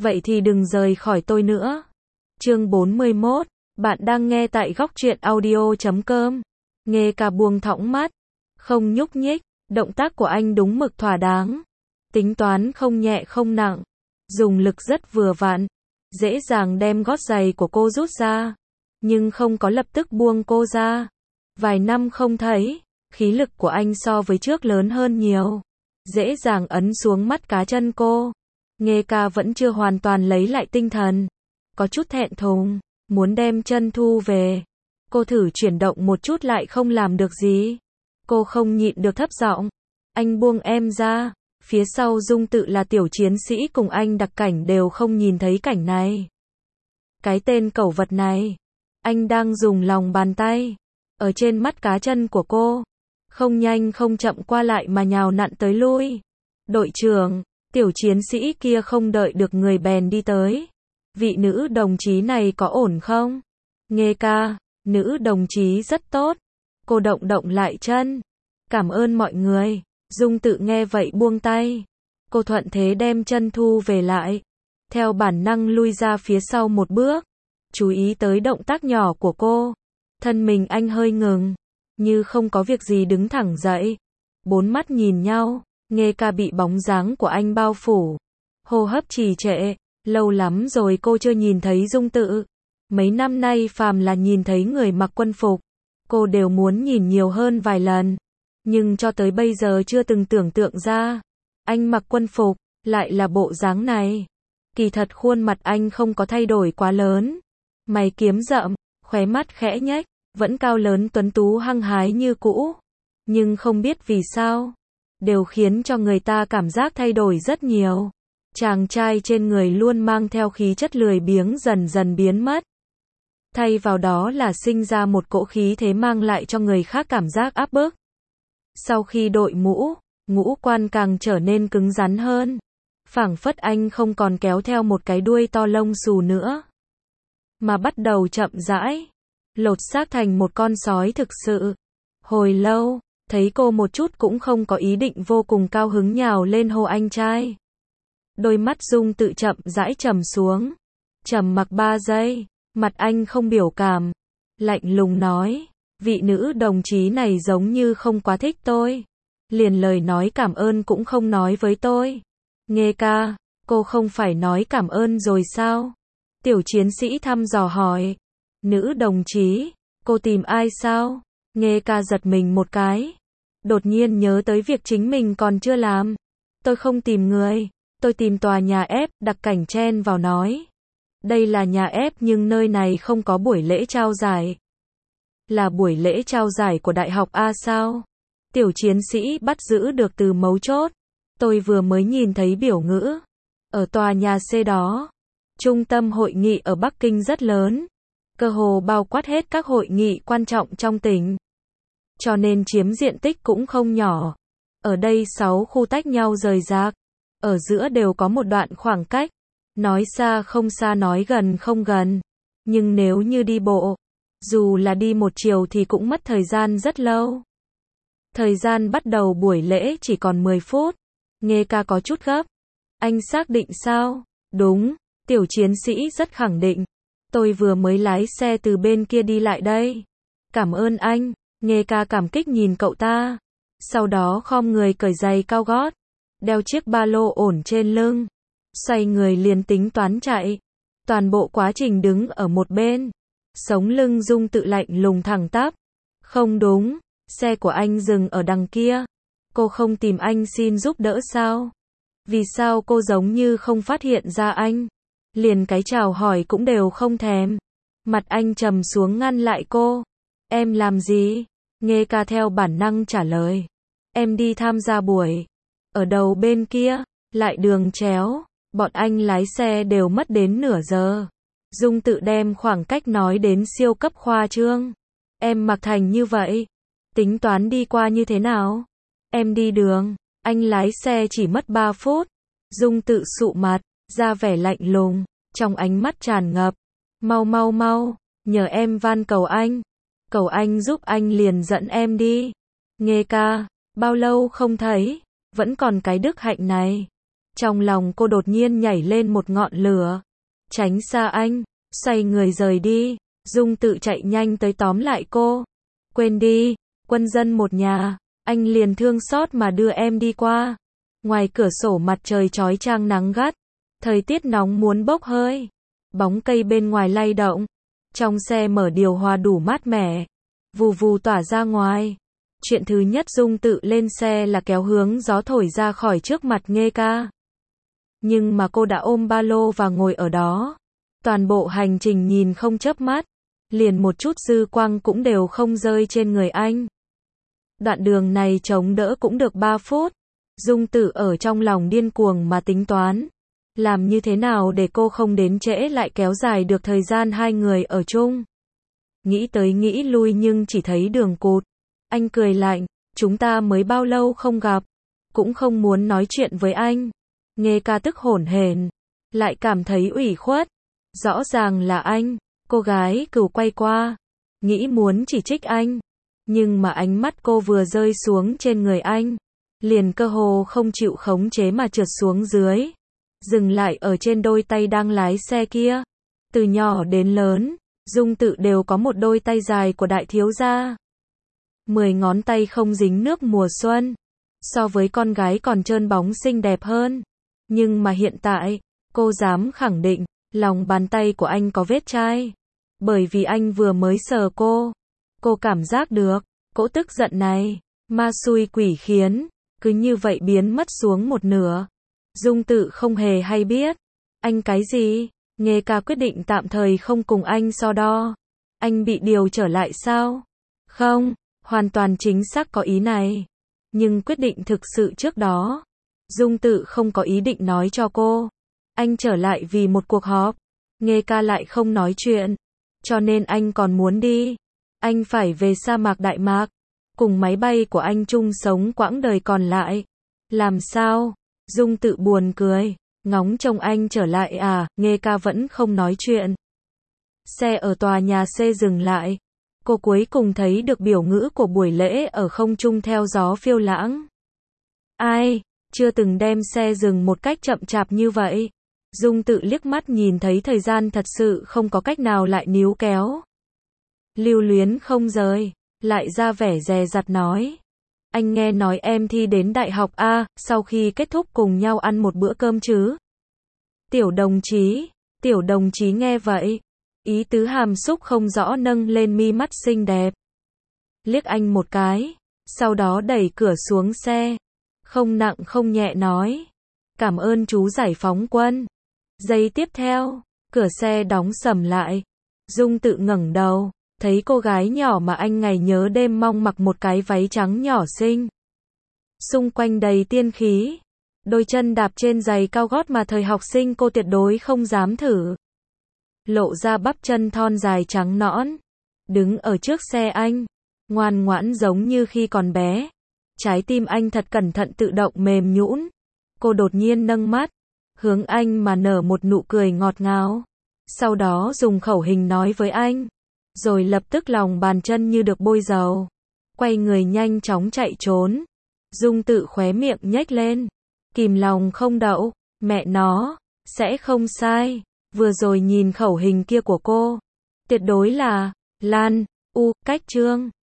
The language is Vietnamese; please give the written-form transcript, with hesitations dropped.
vậy thì đừng rời khỏi tôi nữa. Chương 41, bạn đang nghe tại góc truyện audio.com. Nghe ca buông thõng mắt, không nhúc nhích, động tác của anh đúng mực thỏa đáng. Tính toán không nhẹ không nặng, dùng lực rất vừa vặn, dễ dàng đem gót giày của cô rút ra, nhưng không có lập tức buông cô ra. Vài năm không thấy, khí lực của anh so với trước lớn hơn nhiều, dễ dàng ấn xuống mắt cá chân cô. Nghe ca vẫn chưa hoàn toàn lấy lại tinh thần, có chút thẹn thùng, muốn đem chân thu về. Cô thử chuyển động một chút lại không làm được gì. Cô không nhịn được thấp giọng, anh buông em ra. Phía sau Dung Tự là tiểu chiến sĩ cùng anh đặc cảnh đều không nhìn thấy cảnh này. Cái tên cẩu vật này, anh đang dùng lòng bàn tay, ở trên mắt cá chân của cô, không nhanh không chậm qua lại mà nhào nặn tới lui. Đội trưởng, tiểu chiến sĩ kia không đợi được người bèn đi tới. Vị nữ đồng chí này có ổn không? Nghe ca, nữ đồng chí rất tốt. Cô động động lại chân. Cảm ơn mọi người. Dung Tự nghe vậy buông tay. Cô thuận thế đem chân thu về lại. Theo bản năng lui ra phía sau một bước. Chú ý tới động tác nhỏ của cô. Thân mình anh hơi ngừng. Như không có việc gì đứng thẳng dậy. Bốn mắt nhìn nhau. Nghe ca bị bóng dáng của anh bao phủ. Hô hấp trì trệ. Lâu lắm rồi cô chưa nhìn thấy Dung Tự. Mấy năm nay phàm là nhìn thấy người mặc quân phục, cô đều muốn nhìn nhiều hơn vài lần. Nhưng cho tới bây giờ chưa từng tưởng tượng ra, anh mặc quân phục, lại là bộ dáng này. Kỳ thật khuôn mặt anh không có thay đổi quá lớn. Mày kiếm rậm, khóe mắt khẽ nhếch, vẫn cao lớn tuấn tú hăng hái như cũ. Nhưng không biết vì sao, đều khiến cho người ta cảm giác thay đổi rất nhiều. Chàng trai trên người luôn mang theo khí chất lười biếng dần dần biến mất. Thay vào đó là sinh ra một cỗ khí thế mang lại cho người khác cảm giác áp bức. Sau khi đội mũ, ngũ quan càng trở nên cứng rắn hơn. Phảng phất anh không còn kéo theo một cái đuôi to lông xù nữa, mà bắt đầu chậm rãi, lột xác thành một con sói thực sự. Hồi lâu, thấy cô một chút cũng không có ý định vô cùng cao hứng nhào lên hô anh trai. Đôi mắt Dung Tự chậm rãi trầm xuống. Trầm mặc 3 giây, mặt anh không biểu cảm, lạnh lùng nói, vị nữ đồng chí này giống như không quá thích tôi. Liền lời nói cảm ơn cũng không nói với tôi. Nghe ca, cô không phải nói cảm ơn rồi sao? Tiểu chiến sĩ thăm dò hỏi. Nữ đồng chí, cô tìm ai sao? Nghe ca giật mình một cái. Đột nhiên nhớ tới việc chính mình còn chưa làm. Tôi không tìm người. Tôi tìm tòa nhà ép, đặc cảnh chen vào nói. Đây là nhà ép nhưng nơi này không có buổi lễ trao giải. Là buổi lễ trao giải của Đại học A sao? Tiểu chiến sĩ bắt giữ được từ mấu chốt. Tôi vừa mới nhìn thấy biểu ngữ. Ở tòa nhà C đó. Trung tâm hội nghị ở Bắc Kinh rất lớn. Cơ hồ bao quát hết các hội nghị quan trọng trong tỉnh. Cho nên chiếm diện tích cũng không nhỏ. Ở đây 6 khu tách nhau rời rạc. Ở giữa đều có một đoạn khoảng cách. Nói xa không xa nói gần không gần. Nhưng nếu như đi bộ, dù là đi một chiều thì cũng mất thời gian rất lâu. Thời gian bắt đầu buổi lễ chỉ còn 10 phút. Nghe ca có chút gấp. Anh xác định sao? Đúng, tiểu chiến sĩ rất khẳng định. Tôi vừa mới lái xe từ bên kia đi lại đây. Cảm ơn anh. Nghe ca cảm kích nhìn cậu ta. Sau đó khom người cởi giày cao gót. Đeo chiếc ba lô ổn trên lưng. Xoay người liền tính toán chạy. Toàn bộ quá trình đứng ở một bên. Sống lưng Dung Tự lạnh lùng thẳng tắp. Không đúng, xe của anh dừng ở đằng kia. Cô không tìm anh xin giúp đỡ sao? Vì sao cô giống như không phát hiện ra anh? Liền cái chào hỏi cũng đều không thèm. Mặt anh trầm xuống ngăn lại cô. Em làm gì? Nghe ca theo bản năng trả lời. Em đi tham gia buổi. Ở đầu bên kia, lại đường chéo. Bọn anh lái xe đều mất đến nửa giờ. Dung Tự đem khoảng cách nói đến siêu cấp khoa trương. Em mặc thành như vậy. Tính toán đi qua như thế nào? Em đi đường. Anh lái xe chỉ mất 3 phút. Dung Tự sụ mặt, ra vẻ lạnh lùng. Trong ánh mắt tràn ngập. Mau mau mau, nhờ em van cầu anh. Cầu anh giúp anh liền dẫn em đi. Nghe ca, bao lâu không thấy. Vẫn còn cái đức hạnh này. Trong lòng cô đột nhiên nhảy lên một ngọn lửa. Tránh xa anh, xoay người rời đi. Dung Tự chạy nhanh tới tóm lại cô. Quên đi, quân dân một nhà, anh liền thương xót mà đưa em đi qua. Ngoài cửa sổ mặt trời chói chang nắng gắt, thời tiết nóng muốn bốc hơi. Bóng cây bên ngoài lay động, trong xe mở điều hòa đủ mát mẻ, vù vù tỏa ra ngoài. Chuyện thứ nhất Dung Tự lên xe là kéo hướng gió thổi ra khỏi trước mặt Nghê Ca. Nhưng mà cô đã ôm ba lô và ngồi ở đó. Toàn bộ hành trình nhìn không chớp mắt, liền một chút dư quang cũng đều không rơi trên người anh. Đoạn đường này chống đỡ cũng được 3 phút. Dung Tự ở trong lòng điên cuồng mà tính toán. Làm như thế nào để cô không đến trễ lại kéo dài được thời gian hai người ở chung. Nghĩ tới nghĩ lui nhưng chỉ thấy đường cụt. Anh cười lạnh, chúng ta mới bao lâu không gặp, cũng không muốn nói chuyện với anh. Nghê Ca tức hổn hển, lại cảm thấy ủy khuất. Rõ ràng là anh, cô gái cừu quay qua, nghĩ muốn chỉ trích anh. Nhưng mà ánh mắt cô vừa rơi xuống trên người anh, liền cơ hồ không chịu khống chế mà trượt xuống dưới. Dừng lại ở trên đôi tay đang lái xe kia. Từ nhỏ đến lớn, Dung Tự đều có một đôi tay dài của đại thiếu gia. 10 ngón tay không dính nước mùa xuân. So với con gái còn trơn bóng xinh đẹp hơn. Nhưng mà hiện tại, cô dám khẳng định, lòng bàn tay của anh có vết chai. Bởi vì anh vừa mới sờ cô. Cô cảm giác được, cỗ tức giận này, ma xui quỷ khiến, cứ như vậy biến mất xuống một nửa. Dung Tự không hề hay biết. Anh cái gì? Nghê Ca quyết định tạm thời không cùng anh so đo. Anh bị điều trở lại sao? Không, hoàn toàn chính xác có ý này. Nhưng quyết định thực sự trước đó, Dung Tự không có ý định nói cho cô. Anh trở lại vì một cuộc họp. Nghê Ca lại không nói chuyện. Cho nên anh còn muốn đi. Anh phải về sa mạc Đại Mạc. Cùng máy bay của anh chung sống quãng đời còn lại. Làm sao? Dung Tự buồn cười. Ngóng trông anh trở lại à? Nghê Ca vẫn không nói chuyện. Xe ở tòa nhà C dừng lại. Cô cuối cùng thấy được biểu ngữ của buổi lễ ở không trung theo gió phiêu lãng. Ai, chưa từng đem xe dừng một cách chậm chạp như vậy. Dung Tự liếc mắt nhìn thấy thời gian thật sự không có cách nào lại níu kéo. Lưu luyến không rời, lại ra vẻ dè dặt nói. Anh nghe nói em thi đến đại học A, sau khi kết thúc cùng nhau ăn một bữa cơm chứ? Tiểu đồng chí nghe vậy. Ý tứ hàm xúc không rõ nâng lên mi mắt xinh đẹp. Liếc anh một cái, sau đó đẩy cửa xuống xe. Không nặng không nhẹ nói. Cảm ơn chú giải phóng quân. Giây tiếp theo, cửa xe đóng sầm lại. Dung Tự ngẩng đầu, thấy cô gái nhỏ mà anh ngày nhớ đêm mong mặc một cái váy trắng nhỏ xinh. Xung quanh đầy tiên khí. Đôi chân đạp trên giày cao gót mà thời học sinh cô tuyệt đối không dám thử. Lộ ra bắp chân thon dài trắng nõn. Đứng ở trước xe anh, ngoan ngoãn giống như khi còn bé. Trái tim anh thật cẩn thận tự động mềm nhũn. Cô đột nhiên nâng mắt, hướng anh mà nở một nụ cười ngọt ngào. Sau đó dùng khẩu hình nói với anh. Rồi lập tức lòng bàn chân như được bôi dầu. Quay người nhanh chóng chạy trốn. Dung Tự khóe miệng nhếch lên. Kìm lòng không đậu. Mẹ nó, sẽ không sai. Vừa rồi nhìn khẩu hình kia của cô. Tuyệt đối là, Lan, U, cách trương.